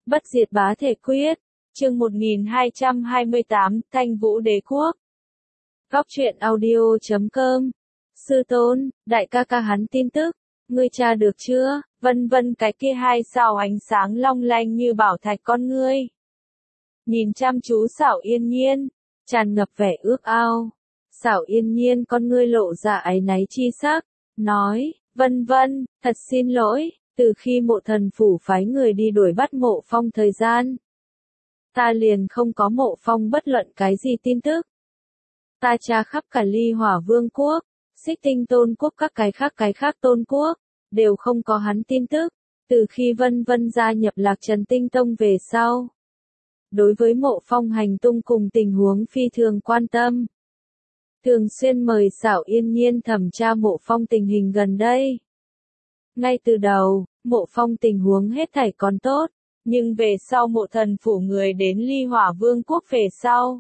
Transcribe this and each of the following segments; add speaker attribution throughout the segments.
Speaker 1: Bất diệt bá thể quyết, chương 1228, Thanh Vũ Đế Quốc. Góc truyện audio.com. Sư tôn, đại ca ca hắn tin tức, ngươi tra được chưa? Vân vân cái kia hai sao ánh sáng long lanh như bảo thạch con ngươi. Nhìn chăm chú Xảo Yên Nhiên, tràn ngập vẻ ước ao. Xảo Yên Nhiên con ngươi lộ ra áy náy chi sắc, nói, vân vân, thật xin lỗi, từ khi Mộ Thần Phủ phái người đi đuổi bắt Mộ Phong thời gian, ta liền không có Mộ Phong bất luận cái gì tin tức. Ta tra khắp cả Ly Hỏa Vương quốc, Xích Tinh Tôn quốc các cái khác tôn quốc, đều không có hắn tin tức, từ khi Vân Vân gia nhập Lạc Trần Tinh Tông về sau. Đối với Mộ Phong hành tung cùng tình huống phi thường quan tâm. Thường xuyên mời Xảo Yên Nhiên thẩm tra Mộ Phong tình hình gần đây. Ngay từ đầu, Mộ Phong tình huống hết thảy còn tốt, nhưng về sau Mộ Thần Phủ người đến Ly Hỏa Vương quốc về sau.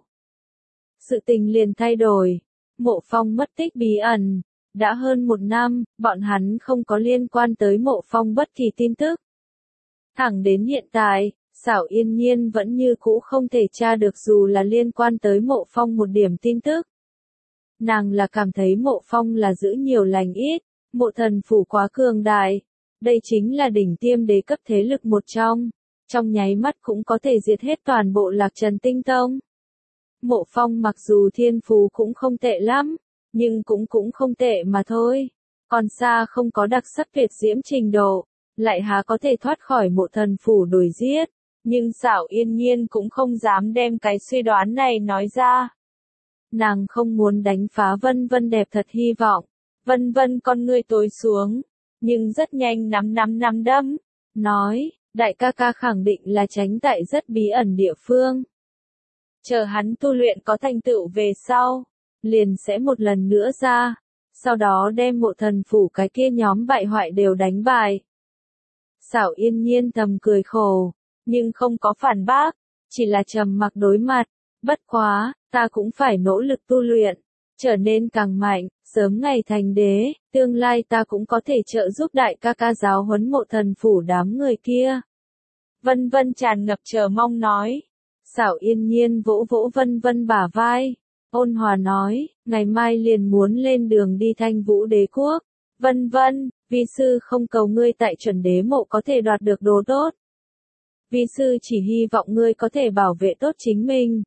Speaker 1: Sự tình liền thay đổi, Mộ Phong mất tích bí ẩn, đã hơn 1 năm, bọn hắn không có liên quan tới Mộ Phong bất kỳ tin tức. Thẳng đến hiện tại, Xảo Yên Nhiên vẫn như cũ không thể tra được dù là liên quan tới Mộ Phong một điểm tin tức. Nàng là cảm thấy Mộ Phong là giữ nhiều lành ít, Mộ Thần Phủ quá cường đại, đây chính là đỉnh tiêm đế cấp thế lực một trong nháy mắt cũng có thể diệt hết toàn bộ Lạc Trần Tinh Tông. Mộ Phong mặc dù thiên phú cũng không tệ lắm, nhưng cũng không tệ mà thôi, còn xa không có đặc sắc tuyệt diễm trình độ, lại há có thể thoát khỏi Mộ Thần Phủ đuổi giết, nhưng Xảo Yên Nhiên cũng không dám đem cái suy đoán này nói ra. Nàng không muốn đánh phá Vân Vân đẹp thật hy vọng. Vân Vân con ngươi tối xuống, nhưng rất nhanh nắm đấm, nói, đại ca ca khẳng định là tránh tại rất bí ẩn địa phương. Chờ hắn tu luyện có thành tựu về sau, liền sẽ một lần nữa ra, sau đó đem Mộ Thần Phủ cái kia nhóm bại hoại đều đánh bại. Xảo Yên Nhiên thầm cười khổ, nhưng không có phản bác, chỉ là trầm mặc đối mặt, bất quá, ta cũng phải nỗ lực tu luyện, trở nên càng mạnh, sớm ngày thành đế, tương lai ta cũng có thể trợ giúp đại ca ca giáo huấn Mộ Thần Phủ đám người kia. Vân Vân tràn ngập chờ mong nói. Xảo Yên Nhiên vỗ vỗ Vân Vân bả vai, ôn hòa nói, ngày mai liền muốn lên đường đi Thanh Vũ Đế Quốc. Vân Vân, vi sư không cầu ngươi tại chuẩn đế mộ có thể đoạt được đồ tốt. Vi sư chỉ hy vọng ngươi có thể bảo vệ tốt chính mình.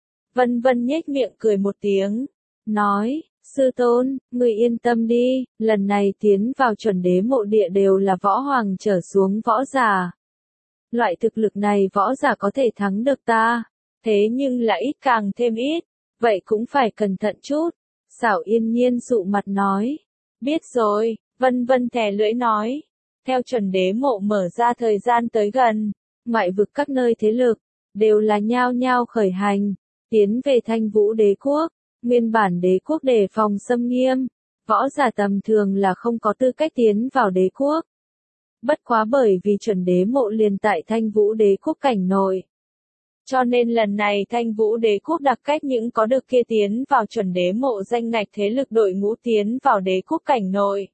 Speaker 1: Vân Vân nhếch miệng cười một tiếng, nói, sư tôn, ngươi yên tâm đi, lần này tiến vào chuẩn đế mộ địa đều là võ hoàng trở xuống võ giả. Loại thực lực này võ giả có thể thắng được ta, thế nhưng là ít càng thêm ít, vậy cũng phải cẩn thận chút. Xảo Yên Nhiên sụ mặt nói, biết rồi, Vân Vân thè lưỡi nói, theo chuẩn đế mộ mở ra thời gian tới gần, ngoại vực các nơi thế lực, đều là nhao nhao khởi hành, tiến về Thanh Vũ Đế Quốc, nguyên bản đế quốc đề phòng xâm nghiêm, võ giả tầm thường là không có tư cách tiến vào đế quốc. Bất quá bởi vì chuẩn đế mộ liền tại Thanh Vũ Đế Quốc cảnh nội. Cho nên lần này Thanh Vũ Đế Quốc đặc cách những có được kia tiến vào chuẩn đế mộ danh ngạch thế lực đội ngũ tiến vào đế quốc cảnh nội.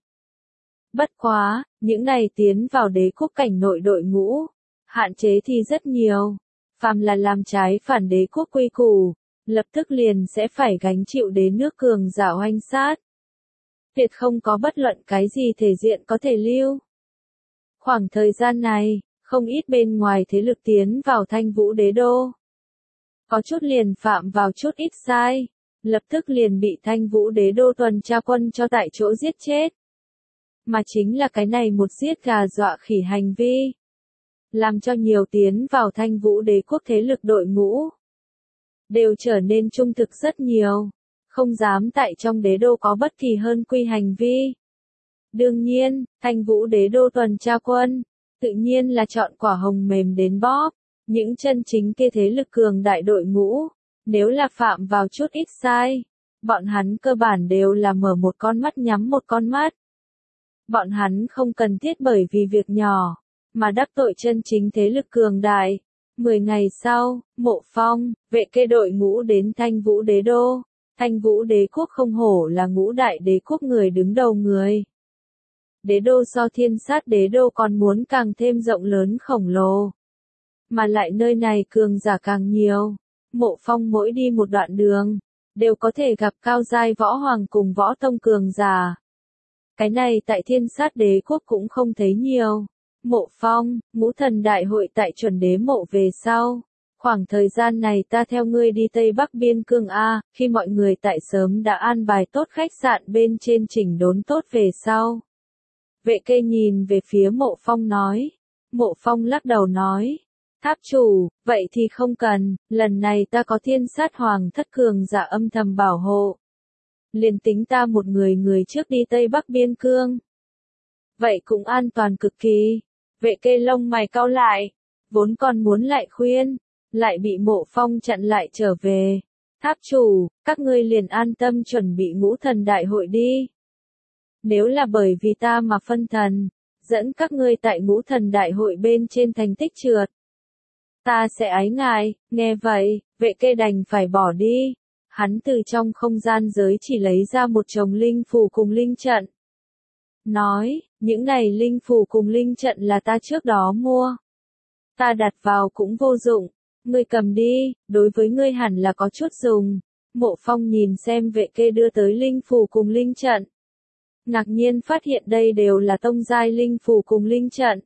Speaker 1: Bất quá, những này tiến vào đế quốc cảnh nội đội ngũ, hạn chế thì rất nhiều. Phàm là làm trái phản đế quốc quy củ, lập tức liền sẽ phải gánh chịu đế nước cường giả oanh sát. Tuyệt không có bất luận cái gì thể diện có thể lưu. Khoảng thời gian này, không ít bên ngoài thế lực tiến vào Thanh Vũ Đế Đô. Có chút liền phạm vào chút ít sai, lập tức liền bị Thanh Vũ Đế Đô tuần tra quân cho tại chỗ giết chết. Mà chính là cái này một giết gà dọa khỉ hành vi, làm cho nhiều tiến vào Thanh Vũ Đế Quốc thế lực đội ngũ đều trở nên trung thực rất nhiều, không dám tại trong đế đô có bất kỳ hơn quy hành vi. Đương nhiên, Thanh Vũ Đế Đô tuần tra quân, tự nhiên là chọn quả hồng mềm đến bóp, những chân chính kia thế lực cường đại đội ngũ, nếu là phạm vào chút ít sai, bọn hắn cơ bản đều là mở một con mắt nhắm một con mắt. Bọn hắn không cần thiết bởi vì việc nhỏ, mà đắc tội chân chính thế lực cường đại. 10 ngày sau, Mộ Phong, vệ kê đội ngũ đến Thanh Vũ Đế Đô. Thanh Vũ Đế Quốc không hổ là ngũ đại đế quốc người đứng đầu người. Đế đô so Thiên Sát Đế Đô còn muốn càng thêm rộng lớn khổng lồ. mà lại nơi này cường giả càng nhiều. Mộ Phong mỗi đi một đoạn đường, đều có thể gặp cao giai võ hoàng cùng võ tông cường giả. Cái này tại Thiên Sát Đế quốc cũng không thấy nhiều. Mộ Phong, Ngũ Thần Đại hội tại chuẩn đế mộ về sau. Khoảng thời gian này ta theo ngươi đi Tây Bắc Biên Cương A, khi mọi người tại sớm đã an bài tốt khách sạn bên trên chỉnh đốn tốt về sau. Vệ Kê nhìn về phía Mộ Phong nói. Mộ Phong lắc đầu nói. Tháp chủ, vậy thì không cần, lần này ta có Thiên Sát Hoàng thất cường giả âm thầm bảo hộ. Liền tính ta một người trước đi Tây Bắc Biên Cương. Vậy cũng an toàn cực kỳ. Vệ Kê lông mày cau lại, vốn còn muốn lại khuyên, lại bị Mộ Phong chặn lại trở về. Tháp chủ, các ngươi liền an tâm chuẩn bị Ngũ Thần Đại hội đi. Nếu là bởi vì ta mà phân thần, dẫn các ngươi tại Ngũ Thần Đại hội bên trên thành tích trượt, ta sẽ ái ngại. Nghe vậy, Vệ Kê đành phải bỏ đi. Hắn từ trong không gian giới chỉ lấy ra một chồng linh phù cùng linh trận. Nói, những này linh phù cùng linh trận là ta trước đó mua. Ta đặt vào cũng vô dụng, ngươi cầm đi, đối với ngươi hẳn là có chút dùng. Mộ Phong nhìn xem Vệ Kê đưa tới linh phù cùng linh trận. Ngạc nhiên phát hiện đây đều là tông giai linh phù cùng linh trận.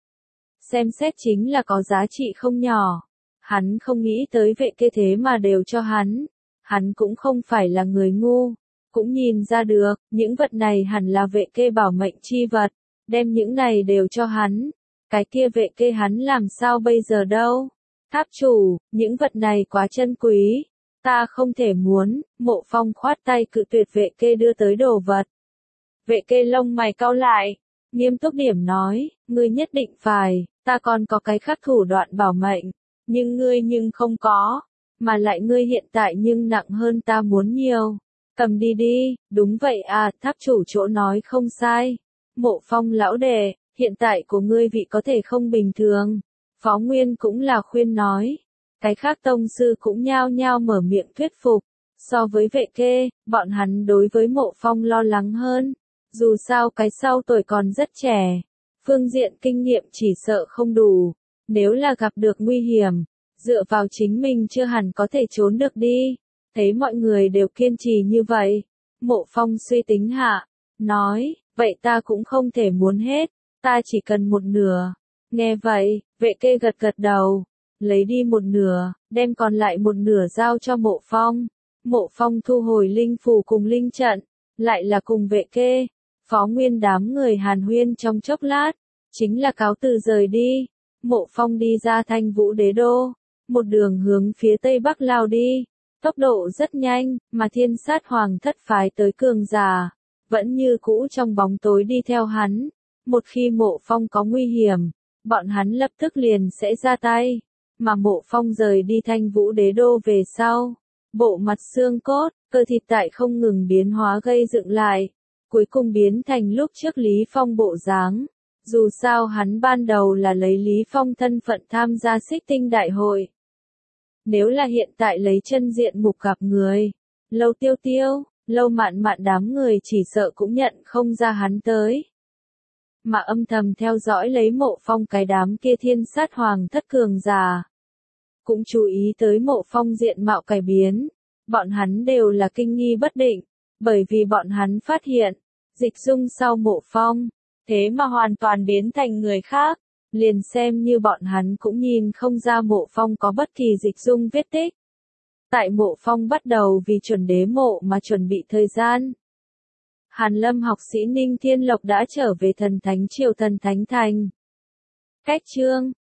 Speaker 1: Xem xét chính là có giá trị không nhỏ. Hắn không nghĩ tới Vệ Kê thế mà đều cho hắn. Hắn cũng không phải là người ngu. Cũng nhìn ra được, những vật này hẳn là Vệ Kê bảo mệnh chi vật. Đem những này đều cho hắn. Cái kia Vệ Kê hắn làm sao bây giờ đâu? Tháp chủ, những vật này quá chân quý. Ta không thể muốn. Mộ Phong khoát tay cự tuyệt Vệ Kê đưa tới đồ vật. Vệ Kê lông mày cau lại. Nghiêm túc điểm nói, ngươi nhất định phải, ta còn có cái khác thủ đoạn bảo mệnh. Nhưng ngươi không có. Mà lại ngươi hiện tại nhưng nặng hơn ta muốn nhiều. Cầm đi đi, đúng vậy à, tháp chủ chỗ nói không sai. Mộ Phong lão đệ, hiện tại của ngươi vị có thể không bình thường. Phó Nguyên cũng là khuyên nói. Cái khác tông sư cũng nhao nhao mở miệng thuyết phục. So với Vệ Kê, bọn hắn đối với Mộ Phong lo lắng hơn. Dù sao cái sau tuổi còn rất trẻ. Phương diện kinh nghiệm chỉ sợ không đủ. Nếu là gặp được nguy hiểm, dựa vào chính mình chưa hẳn có thể trốn được đi. Thấy mọi người đều kiên trì như vậy. Mộ Phong suy tính hạ. Nói, vậy ta cũng không thể muốn hết. Ta chỉ cần một nửa. Nghe vậy, Vệ Kê gật gật đầu. Lấy đi một nửa, đem còn lại một nửa giao cho Mộ Phong. Mộ Phong thu hồi linh phù cùng linh trận. Lại là cùng Vệ Kê. Phó Nguyên đám người hàn huyên trong chốc lát. Chính là cáo từ rời đi. Mộ Phong đi ra Thanh Vũ Đế Đô. Một đường hướng phía Tây Bắc lao đi. Tốc độ rất nhanh, mà Thiên Sát Hoàng thất phái tới cường giả. Vẫn như cũ trong bóng tối đi theo hắn. Một khi Mộ Phong có nguy hiểm, bọn hắn lập tức liền sẽ ra tay. Mà Mộ Phong rời đi Thanh Vũ Đế Đô về sau. Bộ mặt xương cốt, cơ thịt tại không ngừng biến hóa gây dựng lại. Cuối cùng biến thành lúc trước Lý Phong bộ dáng. Dù sao hắn ban đầu là lấy Lý Phong thân phận tham gia Xích Tinh Đại hội. Nếu là hiện tại lấy chân diện mục gặp người, Lâu Tiêu Tiêu, Lâu Mạn Mạn đám người chỉ sợ cũng nhận không ra hắn tới. Mà âm thầm theo dõi lấy Mộ Phong cái đám kia Thiên Sát Hoàng thất cường giả. Cũng chú ý tới Mộ Phong diện mạo cải biến. Bọn hắn đều là kinh nghi bất định, bởi vì bọn hắn phát hiện, Dịch Dung sau Mộ Phong, thế mà hoàn toàn biến thành người khác. Liền xem như bọn hắn cũng nhìn không ra Mộ Phong có bất kỳ dịch dung vết tích. Tại Mộ Phong bắt đầu vì chuẩn đế mộ mà chuẩn bị thời gian. Hàn Lâm học sĩ Ninh Thiên Lộc đã trở về Thần Thánh Triều Thần Thánh Thành. Cách chương